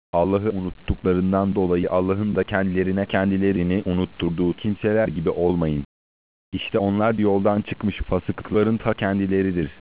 Allah'ı unuttuklarından dolayı Allah'ın da kendilerini unutturduğu kimseler gibi olmayın. İşte onlar yoldan çıkmış fasıkların ta kendileridir.